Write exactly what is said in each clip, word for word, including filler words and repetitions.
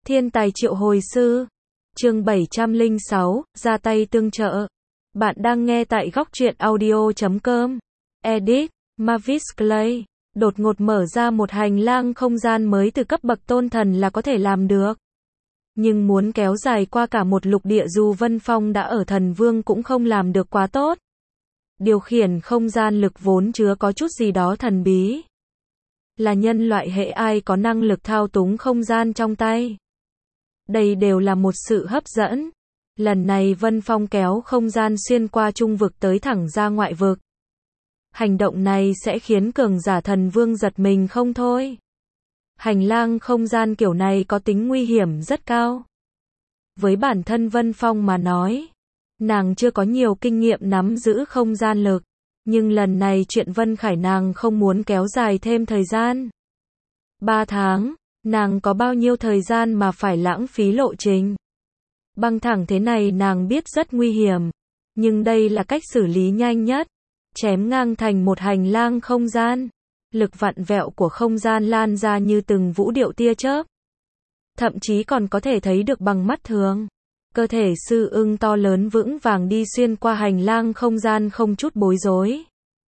Thiên tài triệu hồi sư. Chương bảy trăm lẻ sáu, ra tay tương trợ. Bạn đang nghe tại góc truyện audio chấm com. Edit, Mavis Clay. Đột ngột mở ra một hành lang không gian mới từ cấp bậc tôn thần là có thể làm được. Nhưng muốn kéo dài qua cả một lục địa dù Vân Phong đã ở thần vương cũng không làm được quá tốt. Điều khiển không gian lực vốn chứa có chút gì đó thần bí. Là nhân loại hệ ai có năng lực thao túng không gian trong tay. Đây đều là một sự hấp dẫn. Lần này Vân Phong kéo không gian xuyên qua trung vực tới thẳng ra ngoại vực. Hành động này sẽ khiến cường giả thần vương giật mình không thôi. Hành lang không gian kiểu này có tính nguy hiểm rất cao. Với bản thân Vân Phong mà nói, nàng chưa có nhiều kinh nghiệm nắm giữ không gian lực. Nhưng lần này chuyện Vân Khải nàng không muốn kéo dài thêm thời gian. Ba tháng, nàng có bao nhiêu thời gian mà phải lãng phí lộ trình. Băng thẳng thế này nàng biết rất nguy hiểm. Nhưng đây là cách xử lý nhanh nhất. Chém ngang thành một hành lang không gian. Lực vặn vẹo của không gian lan ra như từng vũ điệu tia chớp. Thậm chí còn có thể thấy được bằng mắt thường. Cơ thể sư ưng to lớn vững vàng đi xuyên qua hành lang không gian không chút bối rối.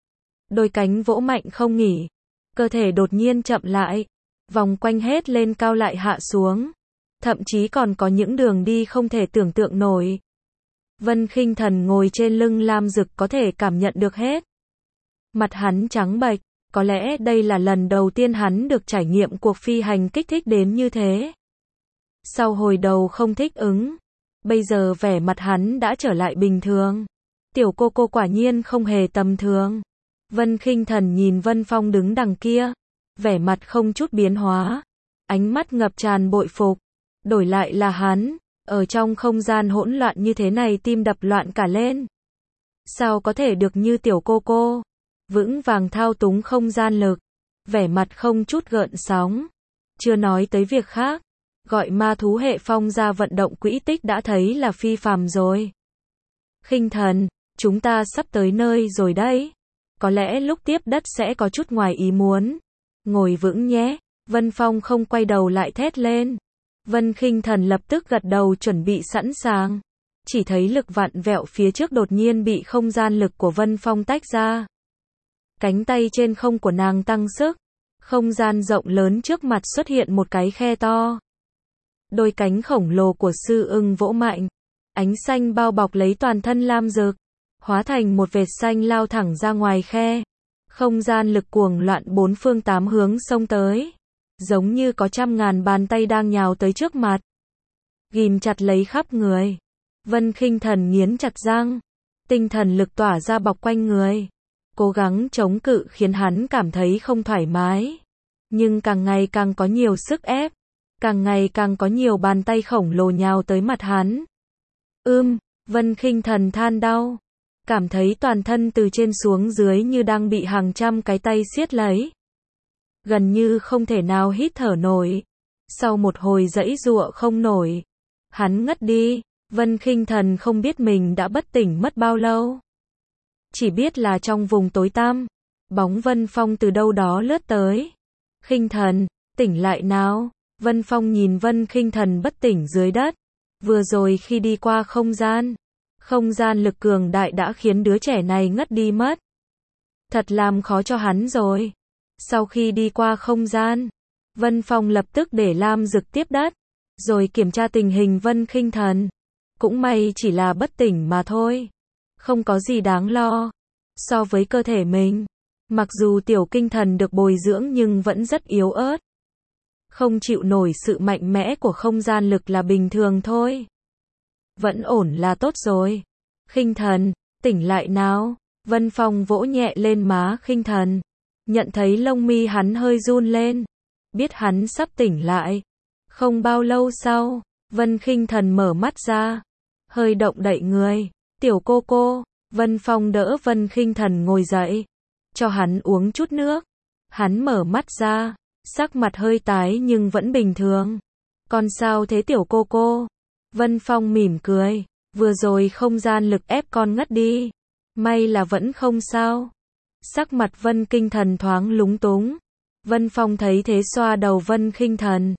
Đôi cánh vỗ mạnh không nghỉ. Cơ thể đột nhiên chậm lại. Vòng quanh hết lên cao lại hạ xuống. Thậm chí còn có những đường đi không thể tưởng tượng nổi. Vân Khinh Thần ngồi trên lưng lam dực có thể cảm nhận được hết. Mặt hắn trắng bệch. Có lẽ đây là lần đầu tiên hắn được trải nghiệm cuộc phi hành kích thích đến như thế. Sau hồi đầu không thích ứng. Bây giờ vẻ mặt hắn đã trở lại bình thường. Tiểu cô cô quả nhiên không hề tầm thường. Vân Khinh Thần nhìn Vân Phong đứng đằng kia. Vẻ mặt không chút biến hóa. Ánh mắt ngập tràn bội phục. Đổi lại là hắn. Ở trong không gian hỗn loạn như thế này tim đập loạn cả lên. Sao có thể được như tiểu cô cô. Vững vàng thao túng không gian lực. Vẻ mặt không chút gợn sóng. Chưa nói tới việc khác. Gọi ma thú hệ phong ra vận động quỹ tích đã thấy là phi phàm rồi. Khinh Thần, chúng ta sắp tới nơi rồi đấy. Có lẽ lúc tiếp đất sẽ có chút ngoài ý muốn. Ngồi vững nhé. Vân Phong không quay đầu lại thét lên. Vân Khinh Thần lập tức gật đầu chuẩn bị sẵn sàng. Chỉ thấy lực vặn vẹo phía trước đột nhiên bị không gian lực của Vân Phong tách ra. Cánh tay trên không của nàng tăng sức. Không gian rộng lớn trước mặt xuất hiện một cái khe to. Đôi cánh khổng lồ của sư ưng vỗ mạnh. Ánh xanh bao bọc lấy toàn thân lam dực. Hóa thành một vệt xanh lao thẳng ra ngoài khe. Không gian lực cuồng loạn bốn phương tám hướng xông tới. Giống như có trăm ngàn bàn tay đang nhào tới trước mặt. Ghim chặt lấy khắp người. Vân Khinh Thần nghiến chặt răng. Tinh thần lực tỏa ra bọc quanh người. Cố gắng chống cự khiến hắn cảm thấy không thoải mái. Nhưng càng ngày càng có nhiều sức ép. Càng ngày càng có nhiều bàn tay khổng lồ nhào tới mặt hắn. Ưm, Vân Khinh Thần than đau. Cảm thấy toàn thân từ trên xuống dưới như đang bị hàng trăm cái tay siết lấy. Gần như không thể nào hít thở nổi. Sau một hồi giãy giụa không nổi. Hắn ngất đi. Vân Khinh Thần không biết mình đã bất tỉnh mất bao lâu. Chỉ biết là trong vùng tối tăm. Bóng Vân Phong từ đâu đó lướt tới. Khinh Thần, tỉnh lại nào. Vân Phong nhìn Vân Khinh Thần bất tỉnh dưới đất. Vừa rồi khi đi qua không gian. Không gian lực cường đại đã khiến đứa trẻ này ngất đi mất. Thật làm khó cho hắn rồi. Sau khi đi qua không gian. Vân Phong lập tức để lam dực tiếp đất. Rồi kiểm tra tình hình Vân Khinh Thần. Cũng may chỉ là bất tỉnh mà thôi. Không có gì đáng lo. So với cơ thể mình. Mặc dù tiểu kinh thần được bồi dưỡng nhưng vẫn rất yếu ớt. Không chịu nổi sự mạnh mẽ của không gian lực là bình thường thôi. Vẫn ổn là tốt rồi. Khinh Thần, tỉnh lại nào. Vân Phong vỗ nhẹ lên má Khinh Thần. Nhận thấy lông mi hắn hơi run lên. Biết hắn sắp tỉnh lại. Không bao lâu sau, Vân Khinh Thần mở mắt ra. Hơi động đậy người. Tiểu cô cô. Vân Phong đỡ Vân Khinh Thần ngồi dậy. Cho hắn uống chút nước. Hắn mở mắt ra. Sắc mặt hơi tái nhưng vẫn bình thường. Con sao thế tiểu cô cô? Vân Phong mỉm cười. Vừa rồi không gian lực ép con ngất đi. May là vẫn không sao. Sắc mặt Vân Khinh Thần thoáng lúng túng. Vân Phong thấy thế xoa đầu Vân Khinh Thần.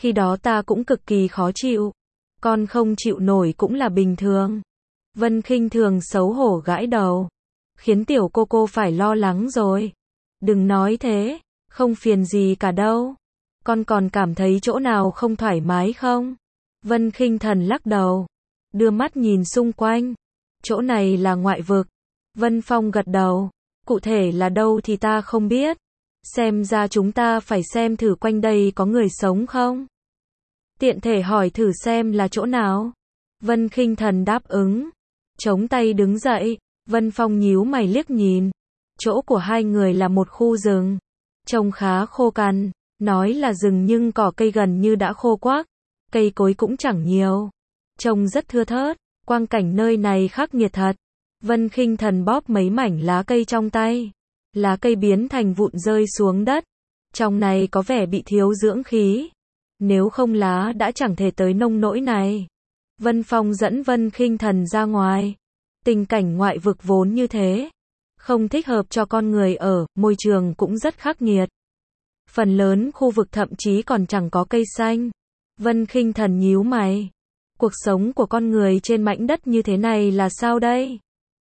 Khi đó ta cũng cực kỳ khó chịu. Con không chịu nổi cũng là bình thường. Vân Khinh Thường xấu hổ gãi đầu. Khiến tiểu cô cô phải lo lắng rồi. Đừng nói thế, không phiền gì cả đâu. Con còn cảm thấy chỗ nào không thoải mái không? Vân Khinh Thần lắc đầu. Đưa mắt nhìn xung quanh. Chỗ này là ngoại vực. Vân Phong gật đầu. Cụ thể là đâu thì ta không biết. Xem ra chúng ta phải xem thử quanh đây có người sống không? Tiện thể hỏi thử xem là chỗ nào. Vân Khinh Thần đáp ứng. Chống tay đứng dậy. Vân Phong nhíu mày liếc nhìn. Chỗ của hai người là một khu rừng. Trông khá khô cằn. Nói là rừng nhưng cỏ cây gần như đã khô quắc. Cây cối cũng chẳng nhiều. Trông rất thưa thớt. Quang cảnh nơi này khắc nghiệt thật. Vân Khinh Thần bóp mấy mảnh lá cây trong tay. Lá cây biến thành vụn rơi xuống đất. Trong này có vẻ bị thiếu dưỡng khí. Nếu không lá đã chẳng thể tới nông nỗi này. Vân Phong dẫn Vân Khinh Thần ra ngoài. Tình cảnh ngoại vực vốn như thế. Không thích hợp cho con người ở, môi trường cũng rất khắc nghiệt. Phần lớn khu vực thậm chí còn chẳng có cây xanh. Vân Khinh Thần nhíu mày. Cuộc sống của con người trên mảnh đất như thế này là sao đây?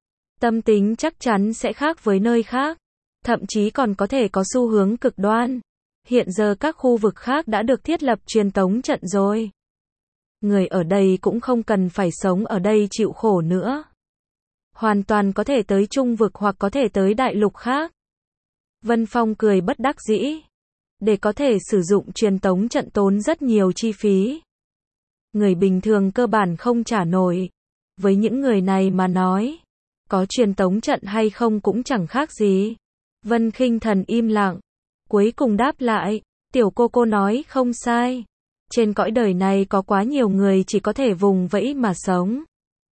Tâm tính chắc chắn sẽ khác với nơi khác. Thậm chí còn có thể có xu hướng cực đoan. Hiện giờ các khu vực khác đã được thiết lập truyền tống trận rồi. Người ở đây cũng không cần phải sống ở đây chịu khổ nữa. Hoàn toàn có thể tới trung vực hoặc có thể tới đại lục khác. Vân Phong cười bất đắc dĩ. Để có thể sử dụng truyền tống trận tốn rất nhiều chi phí. Người bình thường cơ bản không trả nổi. Với những người này mà nói, có truyền tống trận hay không cũng chẳng khác gì. Vân Khinh Thần im lặng. Cuối cùng đáp lại, tiểu cô cô nói không sai. Trên cõi đời này có quá nhiều người chỉ có thể vùng vẫy mà sống.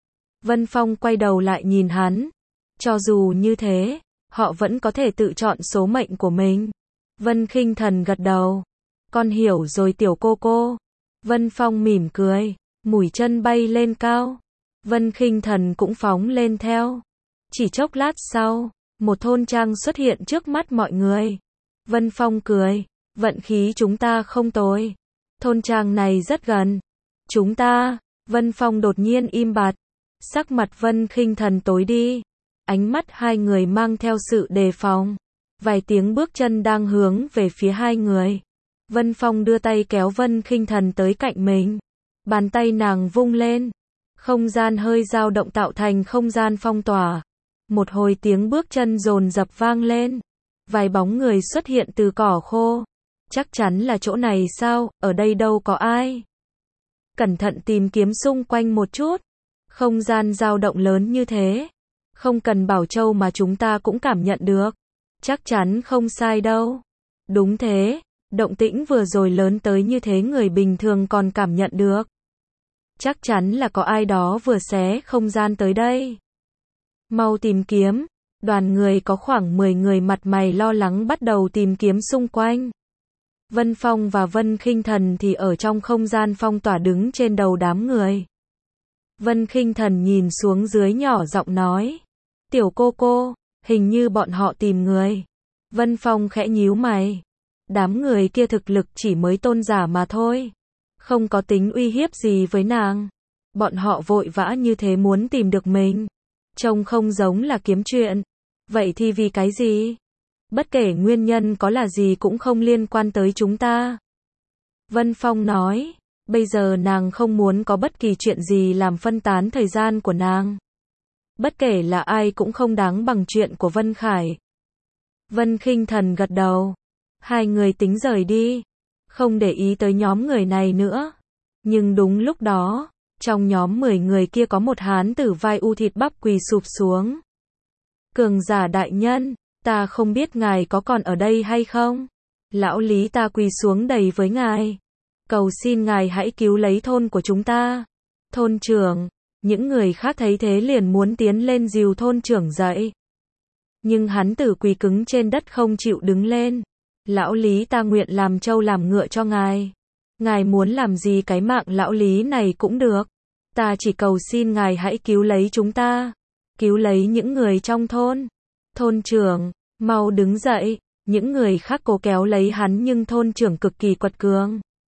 Vân Phong quay đầu lại nhìn hắn. Cho dù như thế, họ vẫn có thể tự chọn số mệnh của mình. Vân Khinh Thần gật đầu. Con hiểu rồi tiểu cô cô. Vân Phong mỉm cười, mũi chân bay lên cao. Vân Khinh Thần cũng phóng lên theo. Chỉ chốc lát sau, một thôn trang xuất hiện trước mắt mọi người. Vân Phong cười, vận khí chúng ta không tồi. Thôn trang này rất gần. Chúng ta, Vân Phong đột nhiên im bặt. Sắc mặt Vân Khinh Thần tối đi. Ánh mắt hai người mang theo sự đề phòng. Vài tiếng bước chân đang hướng về phía hai người. Vân Phong đưa tay kéo Vân Khinh Thần tới cạnh mình. Bàn tay nàng vung lên. Không gian hơi dao động tạo thành không gian phong tỏa. Một hồi tiếng bước chân dồn dập vang lên. Vài bóng người xuất hiện từ cỏ khô. Chắc chắn là chỗ này sao, ở đây đâu có ai. Cẩn thận tìm kiếm xung quanh một chút. Không gian dao động lớn như thế. Không cần bảo châu mà chúng ta cũng cảm nhận được. Chắc chắn không sai đâu. Đúng thế, động tĩnh vừa rồi lớn tới như thế người bình thường còn cảm nhận được. Chắc chắn là có ai đó vừa xé không gian tới đây. Mau tìm kiếm. Đoàn người có khoảng mười người mặt mày lo lắng bắt đầu tìm kiếm xung quanh. Vân Phong và Vân Khinh Thần thì ở trong không gian phong tỏa đứng trên đầu đám người. Vân Khinh Thần nhìn xuống dưới nhỏ giọng nói. Tiểu cô cô, hình như bọn họ tìm người. Vân Phong khẽ nhíu mày. Đám người kia thực lực chỉ mới tôn giả mà thôi. Không có tính uy hiếp gì với nàng. Bọn họ vội vã như thế muốn tìm được mình. Trông không giống là kiếm chuyện. Vậy thì vì cái gì? Bất kể nguyên nhân có là gì cũng không liên quan tới chúng ta. Vân Phong nói. Bây giờ nàng không muốn có bất kỳ chuyện gì làm phân tán thời gian của nàng. Bất kể là ai cũng không đáng bằng chuyện của Vân Khải. Vân Khinh Thần gật đầu. Hai người tính rời đi. Không để ý tới nhóm người này nữa. Nhưng đúng lúc đó, trong nhóm mười người kia có một hán tử vai u thịt bắp quỳ sụp xuống. Cường giả đại nhân, ta không biết ngài có còn ở đây hay không? Lão Lý ta quỳ xuống đầy với ngài. Cầu xin ngài hãy cứu lấy thôn của chúng ta. Thôn trưởng, những người khác thấy thế liền muốn tiến lên dìu thôn trưởng dậy. Nhưng hắn tử quỳ cứng trên đất không chịu đứng lên. Lão Lý ta nguyện làm trâu làm ngựa cho ngài. Ngài muốn làm gì cái mạng lão Lý này cũng được. Ta chỉ cầu xin ngài hãy cứu lấy chúng ta. Cứu lấy những người trong thôn. Thôn trưởng, mau đứng dậy. Những người khác cố kéo lấy hắn nhưng thôn trưởng cực kỳ quật cường.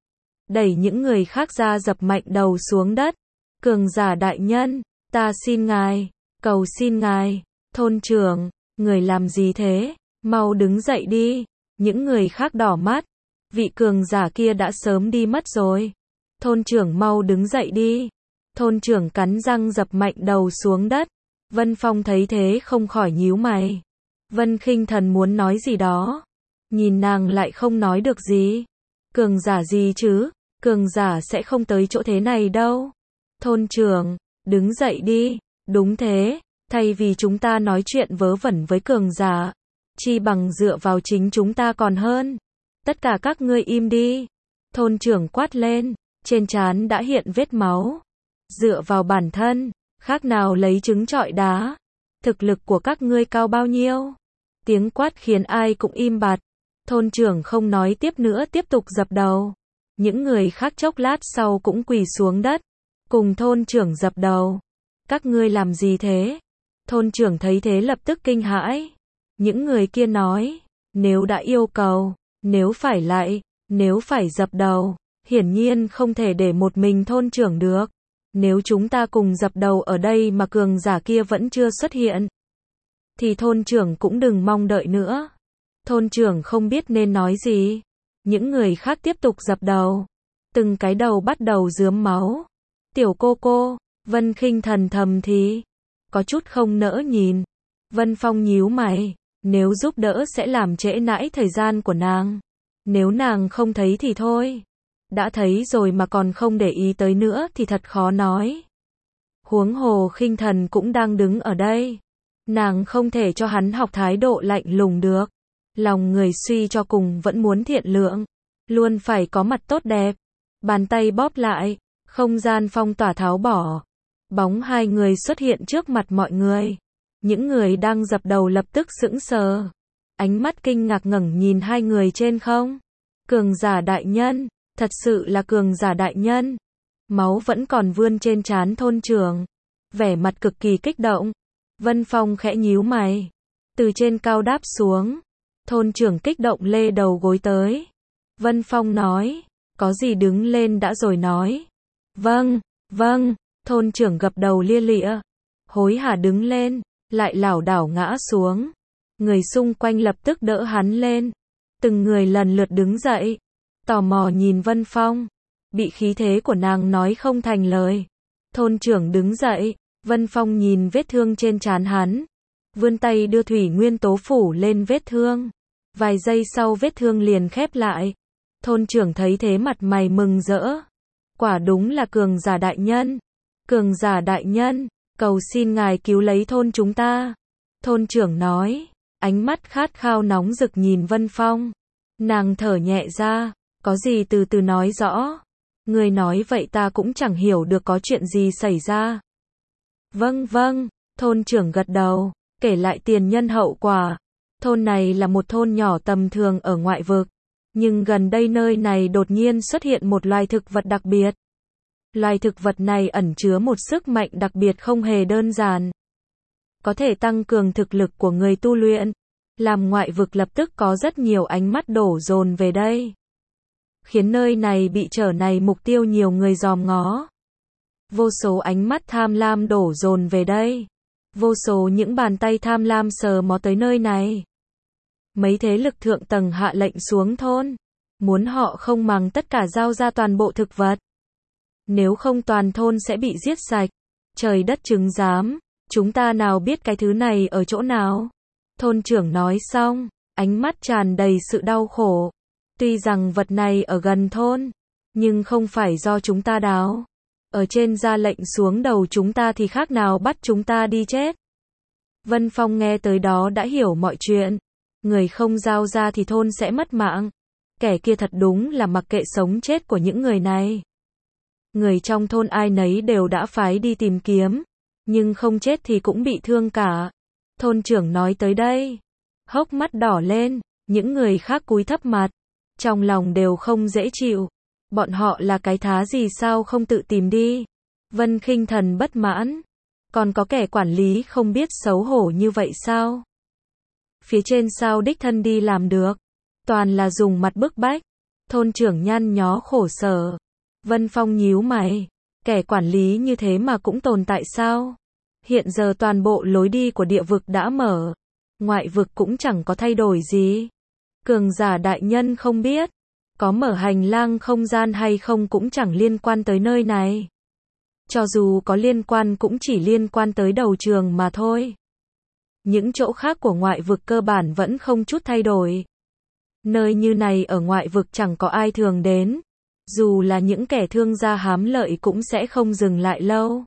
đẩy những người khác ra dập mạnh đầu xuống đất. Cường giả đại nhân, ta xin ngài, cầu xin ngài, thôn trưởng, người làm gì thế, mau đứng dậy đi. Những người khác đỏ mắt, vị cường giả kia đã sớm đi mất rồi. Thôn trưởng mau đứng dậy đi. Thôn trưởng cắn răng dập mạnh đầu xuống đất. Vân Phong thấy thế không khỏi nhíu mày. Vân Khinh Thần muốn nói gì đó, nhìn nàng lại không nói được gì. Cường giả gì chứ, cường giả sẽ không tới chỗ thế này đâu. Thôn trưởng, đứng dậy đi. Đúng thế, thay vì chúng ta nói chuyện vớ vẩn với cường giả, chi bằng dựa vào chính chúng ta còn hơn. Tất cả các ngươi im đi. Thôn trưởng quát lên, trên trán đã hiện vết máu. Dựa vào bản thân, khác nào lấy trứng trọi đá. Thực lực của các ngươi cao bao nhiêu? Tiếng quát khiến ai cũng im bặt. Thôn trưởng không nói tiếp nữa, tiếp tục dập đầu. Những người khác chốc lát sau cũng quỳ xuống đất, cùng thôn trưởng dập đầu. Các ngươi làm gì thế? Thôn trưởng thấy thế lập tức kinh hãi. Những người kia nói, nếu đã yêu cầu, nếu phải lại, nếu phải dập đầu, hiển nhiên không thể để một mình thôn trưởng được. Nếu chúng ta cùng dập đầu ở đây mà cường giả kia vẫn chưa xuất hiện, thì thôn trưởng cũng đừng mong đợi nữa. Thôn trưởng không biết nên nói gì. Những người khác tiếp tục dập đầu. Từng cái đầu bắt đầu rướm máu. Tiểu cô cô, Vân Khinh Thần thầm thì, có chút không nỡ nhìn. Vân Phong nhíu mày, nếu giúp đỡ sẽ làm trễ nãi thời gian của nàng. Nếu nàng không thấy thì thôi. Đã thấy rồi mà còn không để ý tới nữa thì thật khó nói. Huống hồ Khinh Thần cũng đang đứng ở đây. Nàng không thể cho hắn học thái độ lạnh lùng được. Lòng người suy cho cùng vẫn muốn thiện lượng, luôn phải có mặt tốt đẹp. Bàn tay bóp lại, không gian phong tỏa tháo bỏ. Bóng hai người xuất hiện trước mặt mọi người. Những người đang dập đầu lập tức sững sờ. Ánh mắt kinh ngạc ngẩng nhìn hai người trên không. Cường giả đại nhân, thật sự là cường giả đại nhân. Máu vẫn còn vươn trên trán thôn trưởng. Vẻ mặt cực kỳ kích động. Vân Phong khẽ nhíu mày. Từ trên cao đáp xuống. Thôn trưởng kích động lê đầu gối tới. Vân Phong nói, có gì đứng lên đã rồi nói. Vâng, vâng, thôn trưởng gập đầu lia lịa. Hối hả đứng lên, lại lảo đảo ngã xuống. Người xung quanh lập tức đỡ hắn lên. Từng người lần lượt đứng dậy. Tò mò nhìn Vân Phong. Bị khí thế của nàng nói không thành lời. Thôn trưởng đứng dậy. Vân Phong nhìn vết thương trên trán hắn. Vươn tay đưa thủy nguyên tố phủ lên vết thương. Vài giây sau vết thương liền khép lại. Thôn trưởng thấy thế mặt mày mừng rỡ. Quả đúng là cường giả đại nhân. Cường giả đại nhân, cầu xin ngài cứu lấy thôn chúng ta. Thôn trưởng nói, ánh mắt khát khao nóng rực nhìn Vân Phong. Nàng thở nhẹ ra, có gì từ từ nói rõ. Người nói vậy ta cũng chẳng hiểu được có chuyện gì xảy ra. Vâng vâng, thôn trưởng gật đầu, kể lại tiền nhân hậu quả. Thôn này là một thôn nhỏ tầm thường ở ngoại vực, nhưng gần đây nơi này đột nhiên xuất hiện một loài thực vật đặc biệt. Loài thực vật này ẩn chứa một sức mạnh đặc biệt không hề đơn giản. Có thể tăng cường thực lực của người tu luyện, làm ngoại vực lập tức có rất nhiều ánh mắt đổ dồn về đây. Khiến nơi này bị trở thành mục tiêu nhiều người dòm ngó. Vô số ánh mắt tham lam đổ dồn về đây. Vô số những bàn tay tham lam sờ mó tới nơi này. Mấy thế lực thượng tầng hạ lệnh xuống thôn. Muốn họ không màng tất cả giao ra toàn bộ thực vật. Nếu không toàn thôn sẽ bị giết sạch. Trời đất chứng giám, chúng ta nào biết cái thứ này ở chỗ nào. Thôn trưởng nói xong, ánh mắt tràn đầy sự đau khổ. Tuy rằng vật này ở gần thôn, nhưng không phải do chúng ta đào. Ở trên ra lệnh xuống đầu chúng ta thì khác nào bắt chúng ta đi chết. Vân Phong nghe tới đó đã hiểu mọi chuyện. Người không giao ra thì thôn sẽ mất mạng. Kẻ kia thật đúng là mặc kệ sống chết của những người này. Người trong thôn ai nấy đều đã phái đi tìm kiếm. Nhưng không chết thì cũng bị thương cả. Thôn trưởng nói tới đây. Hốc mắt đỏ lên. Những người khác cúi thấp mặt. Trong lòng đều không dễ chịu. Bọn họ là cái thá gì sao không tự tìm đi. Vân Khinh Thần bất mãn. Còn có kẻ quản lý không biết xấu hổ như vậy sao? Phía trên sao đích thân đi làm được. Toàn là dùng mặt bức bách. Thôn trưởng nhăn nhó khổ sở. Vân Phong nhíu mày. Kẻ quản lý như thế mà cũng tồn tại sao? Hiện giờ toàn bộ lối đi của địa vực đã mở. Ngoại vực cũng chẳng có thay đổi gì. Cường giả đại nhân không biết. Có mở hành lang không gian hay không cũng chẳng liên quan tới nơi này. Cho dù có liên quan cũng chỉ liên quan tới đầu trường mà thôi. Những chỗ khác của ngoại vực cơ bản vẫn không chút thay đổi. Nơi như này ở ngoại vực chẳng có ai thường đến. Dù là những kẻ thương gia hám lợi cũng sẽ không dừng lại lâu.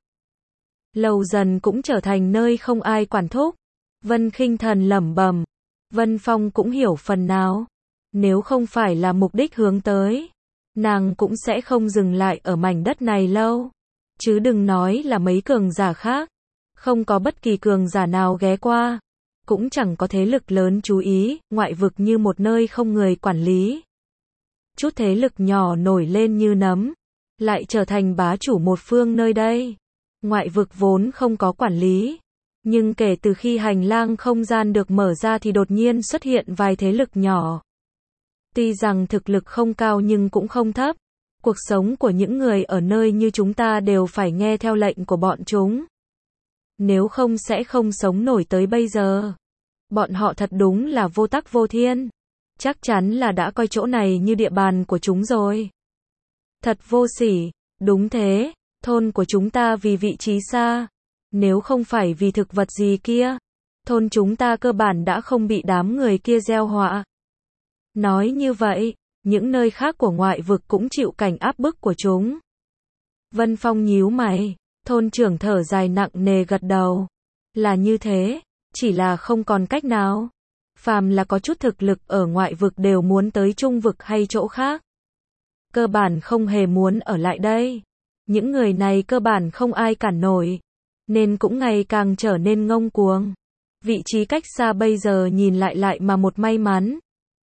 Lâu dần cũng trở thành nơi không ai quản thúc. Vân Khinh Thần lẩm bẩm. Vân Phong cũng hiểu phần nào. Nếu không phải là mục đích hướng tới, nàng cũng sẽ không dừng lại ở mảnh đất này lâu. Chứ đừng nói là mấy cường giả khác. Không có bất kỳ cường giả nào ghé qua. Cũng chẳng có thế lực lớn chú ý, ngoại vực như một nơi không người quản lý. Chút thế lực nhỏ nổi lên như nấm, lại trở thành bá chủ một phương nơi đây. Ngoại vực vốn không có quản lý. Nhưng kể từ khi hành lang không gian được mở ra thì đột nhiên xuất hiện vài thế lực nhỏ. Tuy rằng thực lực không cao nhưng cũng không thấp. Cuộc sống của những người ở nơi như chúng ta đều phải nghe theo lệnh của bọn chúng. Nếu không sẽ không sống nổi tới bây giờ. Bọn họ thật đúng là vô tắc vô thiên. Chắc chắn là đã coi chỗ này như địa bàn của chúng rồi. Thật vô sỉ, đúng thế, thôn của chúng ta vì vị trí xa. Nếu không phải vì thực vật gì kia, thôn chúng ta cơ bản đã không bị đám người kia gieo họa. Nói như vậy, những nơi khác của ngoại vực cũng chịu cảnh áp bức của chúng. Vân Phong nhíu mày, thôn trưởng thở dài nặng nề gật đầu. Là như thế, chỉ là không còn cách nào. Phàm là có chút thực lực ở ngoại vực đều muốn tới trung vực hay chỗ khác. Cơ bản không hề muốn ở lại đây. Những người này cơ bản không ai cản nổi. Nên cũng ngày càng trở nên ngông cuồng. Vị trí cách xa bây giờ nhìn lại lại mà một may mắn.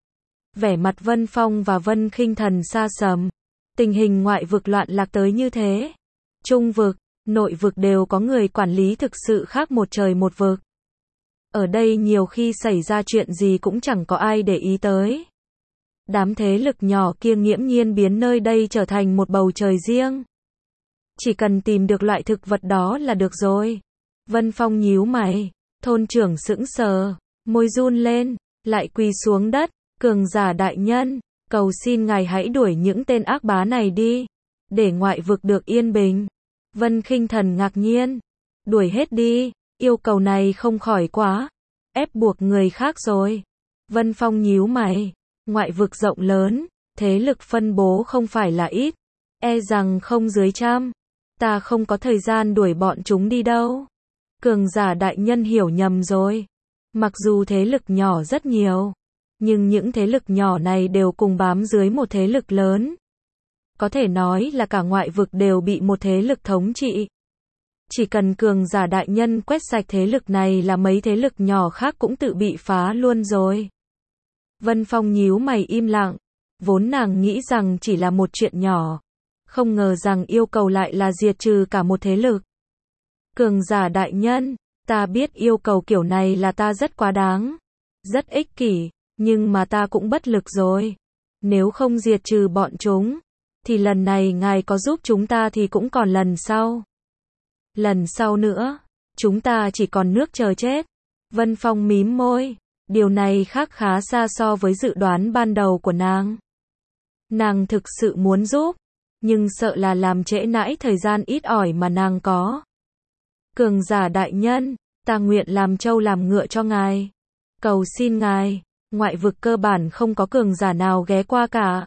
Vẻ mặt Vân Phong và Vân Khinh Thần xa sầm. Tình hình ngoại vực loạn lạc tới như thế. Trung vực, nội vực đều có người quản lý thực sự khác một trời một vực. Ở đây nhiều khi xảy ra chuyện gì cũng chẳng có ai để ý tới. Đám thế lực nhỏ kia nghiễm nhiên biến nơi đây trở thành một bầu trời riêng. Chỉ cần tìm được loại thực vật đó là được rồi. Vân Phong nhíu mày, thôn trưởng sững sờ, môi run lên, lại quỳ xuống đất, cường giả đại nhân, cầu xin ngài hãy đuổi những tên ác bá này đi, để ngoại vực được yên bình. Vân Khinh Thần ngạc nhiên, đuổi hết đi, yêu cầu này không khỏi quá, ép buộc người khác rồi. Vân Phong nhíu mày, ngoại vực rộng lớn, thế lực phân bố không phải là ít, e rằng không dưới trăm. Ta không có thời gian đuổi bọn chúng đi đâu. Cường giả đại nhân hiểu nhầm rồi. Mặc dù thế lực nhỏ rất nhiều, nhưng những thế lực nhỏ này đều cùng bám dưới một thế lực lớn. Có thể nói là cả ngoại vực đều bị một thế lực thống trị. Chỉ cần cường giả đại nhân quét sạch thế lực này là mấy thế lực nhỏ khác cũng tự bị phá luôn rồi. Vân Phong nhíu mày im lặng. Vốn nàng nghĩ rằng chỉ là một chuyện nhỏ. Không ngờ rằng yêu cầu lại là diệt trừ cả một thế lực. Cường giả đại nhân, ta biết yêu cầu kiểu này là ta rất quá đáng, rất ích kỷ, nhưng mà ta cũng bất lực rồi. Nếu không diệt trừ bọn chúng, thì lần này ngài có giúp chúng ta thì cũng còn lần sau. Lần sau nữa, chúng ta chỉ còn nước chờ chết. Vân Phong mím môi, điều này khác khá xa so với dự đoán ban đầu của nàng. Nàng thực sự muốn giúp, nhưng sợ là làm trễ nãi thời gian ít ỏi mà nàng có. Cường giả đại nhân, ta nguyện làm trâu làm ngựa cho ngài. Cầu xin ngài, ngoại vực cơ bản không có cường giả nào ghé qua cả.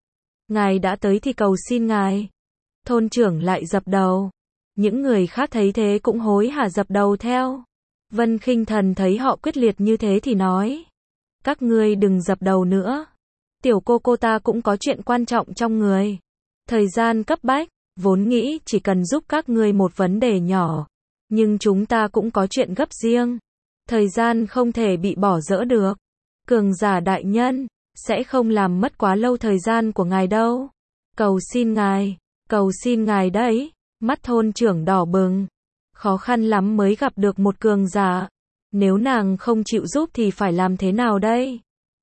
Ngài đã tới thì cầu xin ngài. Thôn trưởng lại dập đầu. Những người khác thấy thế cũng hối hả dập đầu theo. Vân Khinh Thần thấy họ quyết liệt như thế thì nói. Các ngươi đừng dập đầu nữa. Tiểu cô cô ta cũng có chuyện quan trọng trong người. Thời gian cấp bách, vốn nghĩ chỉ cần giúp các ngươi một vấn đề nhỏ. Nhưng chúng ta cũng có chuyện gấp riêng. Thời gian không thể bị bỏ dỡ được. Cường giả đại nhân, sẽ không làm mất quá lâu thời gian của ngài đâu. Cầu xin ngài, cầu xin ngài đấy. Mắt thôn trưởng đỏ bừng. Khó khăn lắm mới gặp được một cường giả. Nếu nàng không chịu giúp thì phải làm thế nào đây?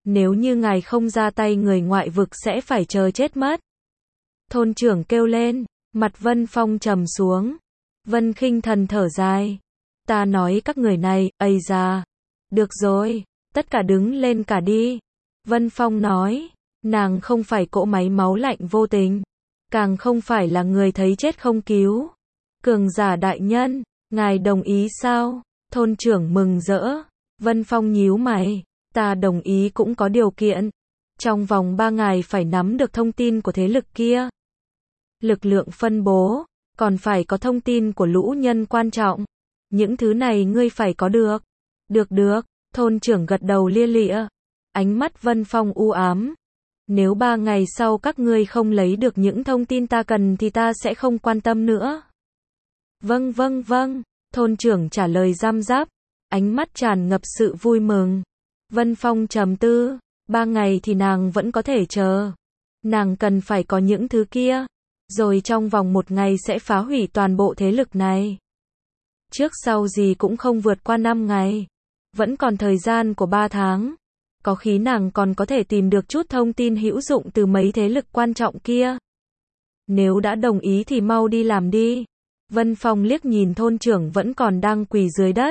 Nếu như ngài không ra tay người ngoại vực sẽ phải chờ chết mất. Thôn trưởng kêu lên, mặt Vân Phong trầm xuống. Vân Khinh Thần thở dài. Ta nói các người này, ây da. Được rồi, tất cả đứng lên cả đi. Vân Phong nói, nàng không phải cỗ máy máu lạnh vô tình. Càng không phải là người thấy chết không cứu. Cường giả đại nhân, ngài đồng ý sao? Thôn trưởng mừng rỡ. Vân Phong nhíu mày. Ta đồng ý cũng có điều kiện. Trong vòng ba ngày phải nắm được thông tin của thế lực kia. Lực lượng phân bố, còn phải có thông tin của lũ nhân quan trọng. Những thứ này ngươi phải có được. Được được, thôn trưởng gật đầu lia lịa. Ánh mắt Vân Phong u ám. Nếu ba ngày sau các ngươi không lấy được những thông tin ta cần thì ta sẽ không quan tâm nữa. Vâng vâng vâng, thôn trưởng trả lời răm rắp. Ánh mắt tràn ngập sự vui mừng. Vân Phong trầm tư, ba ngày thì nàng vẫn có thể chờ. Nàng cần phải có những thứ kia. Rồi trong vòng một ngày sẽ phá hủy toàn bộ thế lực này. Trước sau gì cũng không vượt qua năm ngày. Vẫn còn thời gian của ba tháng. Có khi nàng còn có thể tìm được chút thông tin hữu dụng từ mấy thế lực quan trọng kia. Nếu đã đồng ý thì mau đi làm đi. Vân Phong liếc nhìn thôn trưởng vẫn còn đang quỳ dưới đất.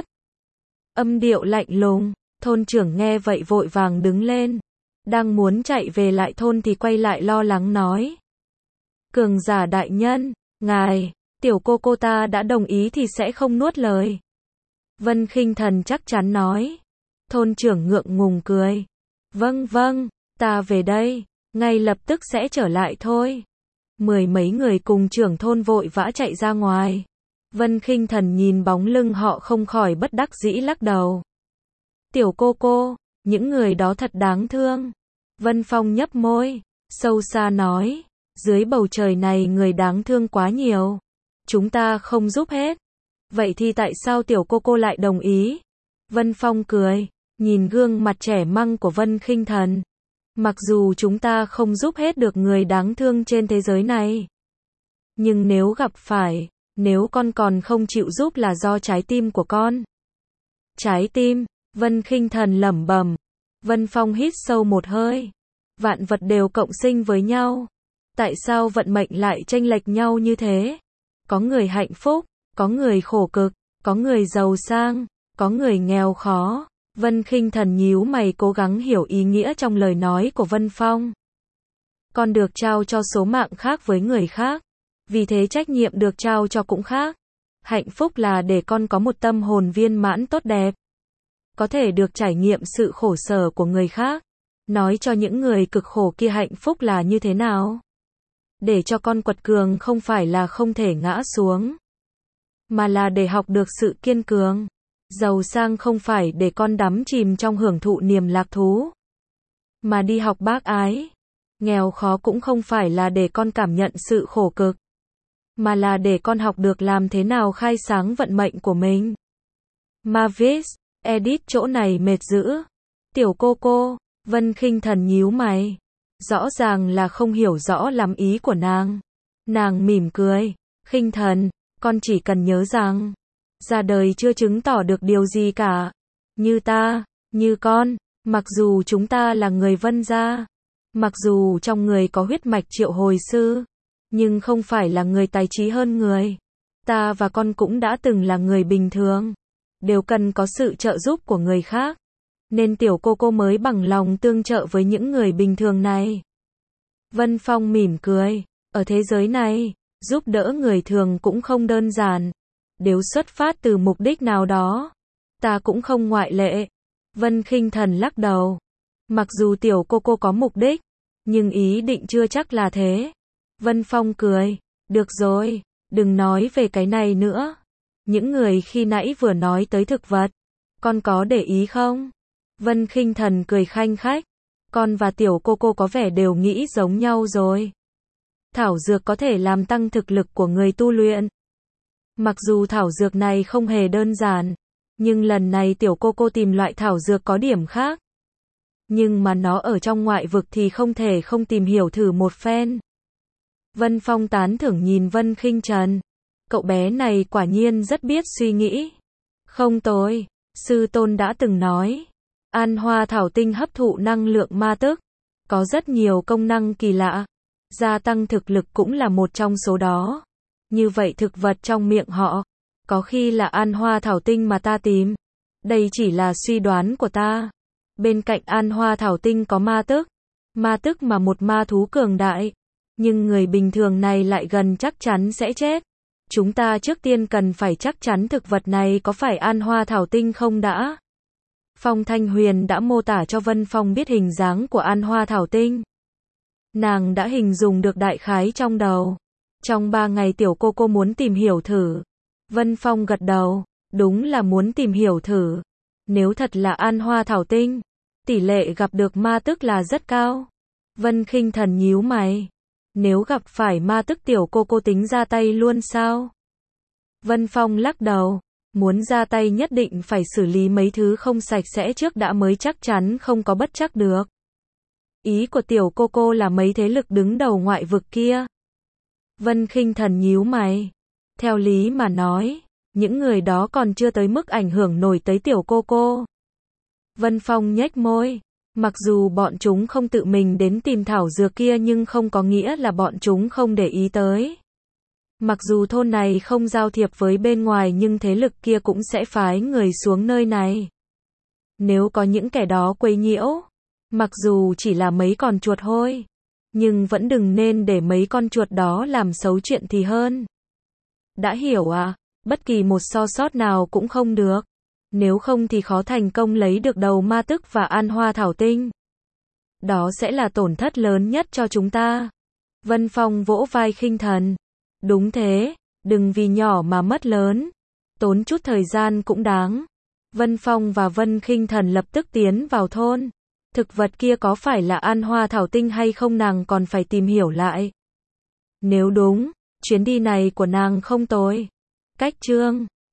Âm điệu lạnh lùng, thôn trưởng nghe vậy vội vàng đứng lên. Đang muốn chạy về lại thôn thì quay lại lo lắng nói. Cường giả đại nhân, ngài, tiểu cô cô ta đã đồng ý thì sẽ không nuốt lời. Vân Khinh Thần chắc chắn nói. Thôn trưởng ngượng ngùng cười. Vâng vâng, ta về đây, ngay lập tức sẽ trở lại thôi. Mười mấy người cùng trưởng thôn vội vã chạy ra ngoài. Vân Khinh Thần nhìn bóng lưng họ không khỏi bất đắc dĩ lắc đầu. Tiểu cô cô, những người đó thật đáng thương. Vân Phong nhấp môi, sâu xa nói. Dưới bầu trời này người đáng thương quá nhiều. Chúng ta không giúp hết. Vậy thì tại sao tiểu cô cô lại đồng ý? Vân Phong cười, nhìn gương mặt trẻ măng của Vân Khinh Thần. Mặc dù chúng ta không giúp hết được người đáng thương trên thế giới này. Nhưng nếu gặp phải, nếu con còn không chịu giúp là do trái tim của con. Trái tim, Vân Khinh Thần lẩm bẩm. Vân Phong hít sâu một hơi. Vạn vật đều cộng sinh với nhau. Tại sao vận mệnh lại chênh lệch nhau như thế? Có người hạnh phúc, có người khổ cực, có người giàu sang, có người nghèo khó. Vân Khinh Thần nhíu mày cố gắng hiểu ý nghĩa trong lời nói của Vân Phong. Con được trao cho số mạng khác với người khác. Vì thế trách nhiệm được trao cho cũng khác. Hạnh phúc là để con có một tâm hồn viên mãn tốt đẹp. Có thể được trải nghiệm sự khổ sở của người khác. Nói cho những người cực khổ kia hạnh phúc là như thế nào. Để cho con quật cường không phải là không thể ngã xuống. Mà là để học được sự kiên cường. Giàu sang không phải để con đắm chìm trong hưởng thụ niềm lạc thú. Mà đi học bác ái. Nghèo khó cũng không phải là để con cảm nhận sự khổ cực. Mà là để con học được làm thế nào khai sáng vận mệnh của mình. Mavis, edit chỗ này mệt dữ. Tiểu cô cô, Vân Khinh Thần nhíu mày. Rõ ràng là không hiểu rõ lắm ý của nàng. Nàng mỉm cười. Khinh Thần, con chỉ cần nhớ rằng. Ra đời chưa chứng tỏ được điều gì cả. Như ta, như con, mặc dù chúng ta là người Vân gia. Mặc dù trong người có huyết mạch Triệu Hồi Sư. Nhưng không phải là người tài trí hơn người. Ta và con cũng đã từng là người bình thường. Đều cần có sự trợ giúp của người khác. Nên tiểu cô cô mới bằng lòng tương trợ với những người bình thường này. Vân Phong mỉm cười. Ở thế giới này, giúp đỡ người thường cũng không đơn giản. Đều xuất phát từ mục đích nào đó. Ta cũng không ngoại lệ. Vân Khinh Thần lắc đầu. Mặc dù tiểu cô cô có mục đích, nhưng ý định chưa chắc là thế. Vân Phong cười. Được rồi, đừng nói về cái này nữa. Những người khi nãy vừa nói tới thực vật. Con có để ý không? Vân Khinh Thần cười khanh khách. Con và tiểu cô cô có vẻ đều nghĩ giống nhau rồi. Thảo dược có thể làm tăng thực lực của người tu luyện. Mặc dù thảo dược này không hề đơn giản. Nhưng lần này tiểu cô cô tìm loại thảo dược có điểm khác. Nhưng mà nó ở trong ngoại vực thì không thể không tìm hiểu thử một phen. Vân Phong tán thưởng nhìn Vân Khinh Trần. Cậu bé này quả nhiên rất biết suy nghĩ. Không tồi, sư tôn đã từng nói. An hoa thảo tinh hấp thụ năng lượng ma tức, có rất nhiều công năng kỳ lạ. Gia tăng thực lực cũng là một trong số đó. Như vậy thực vật trong miệng họ, có khi là an hoa thảo tinh mà ta tìm. Đây chỉ là suy đoán của ta. Bên cạnh an hoa thảo tinh có ma tức. Ma tức mà một ma thú cường đại. Nhưng người bình thường này lại gần chắc chắn sẽ chết. Chúng ta trước tiên cần phải chắc chắn thực vật này có phải an hoa thảo tinh không đã. Phong Thanh Huyền đã mô tả cho Vân Phong biết hình dáng của an hoa thảo tinh. Nàng đã hình dung được đại khái trong đầu. Trong ba ngày tiểu cô cô muốn tìm hiểu thử. Vân Phong gật đầu, đúng là muốn tìm hiểu thử. Nếu thật là an hoa thảo tinh, tỷ lệ gặp được ma tức là rất cao. Vân Khinh Thần nhíu mày. Nếu gặp phải ma tức tiểu cô cô tính ra tay luôn sao? Vân Phong lắc đầu. Muốn ra tay nhất định phải xử lý mấy thứ không sạch sẽ trước đã mới chắc chắn không có bất trắc được. Ý của tiểu cô cô là mấy thế lực đứng đầu ngoại vực kia. Vân Khinh Thần nhíu mày. Theo lý mà nói, những người đó còn chưa tới mức ảnh hưởng nổi tới tiểu cô cô. Vân Phong nhếch môi. Mặc dù bọn chúng không tự mình đến tìm thảo dược kia nhưng không có nghĩa là bọn chúng không để ý tới. Mặc dù thôn này không giao thiệp với bên ngoài nhưng thế lực kia cũng sẽ phái người xuống nơi này. Nếu có những kẻ đó quấy nhiễu, mặc dù chỉ là mấy con chuột hôi, nhưng vẫn đừng nên để mấy con chuột đó làm xấu chuyện thì hơn. Đã hiểu à, bất kỳ một so sót nào cũng không được. Nếu không thì khó thành công lấy được đầu ma tức và an hoa thảo tinh. Đó sẽ là tổn thất lớn nhất cho chúng ta. Vân Phong vỗ vai Khinh Thần. Đúng thế, đừng vì nhỏ mà mất lớn. Tốn chút thời gian cũng đáng. Vân Phong và Vân Khinh Thần lập tức tiến vào thôn. Thực vật kia có phải là an hoa thảo tinh hay không nàng còn phải tìm hiểu lại. Nếu đúng, chuyến đi này của nàng không tồi. Cách chương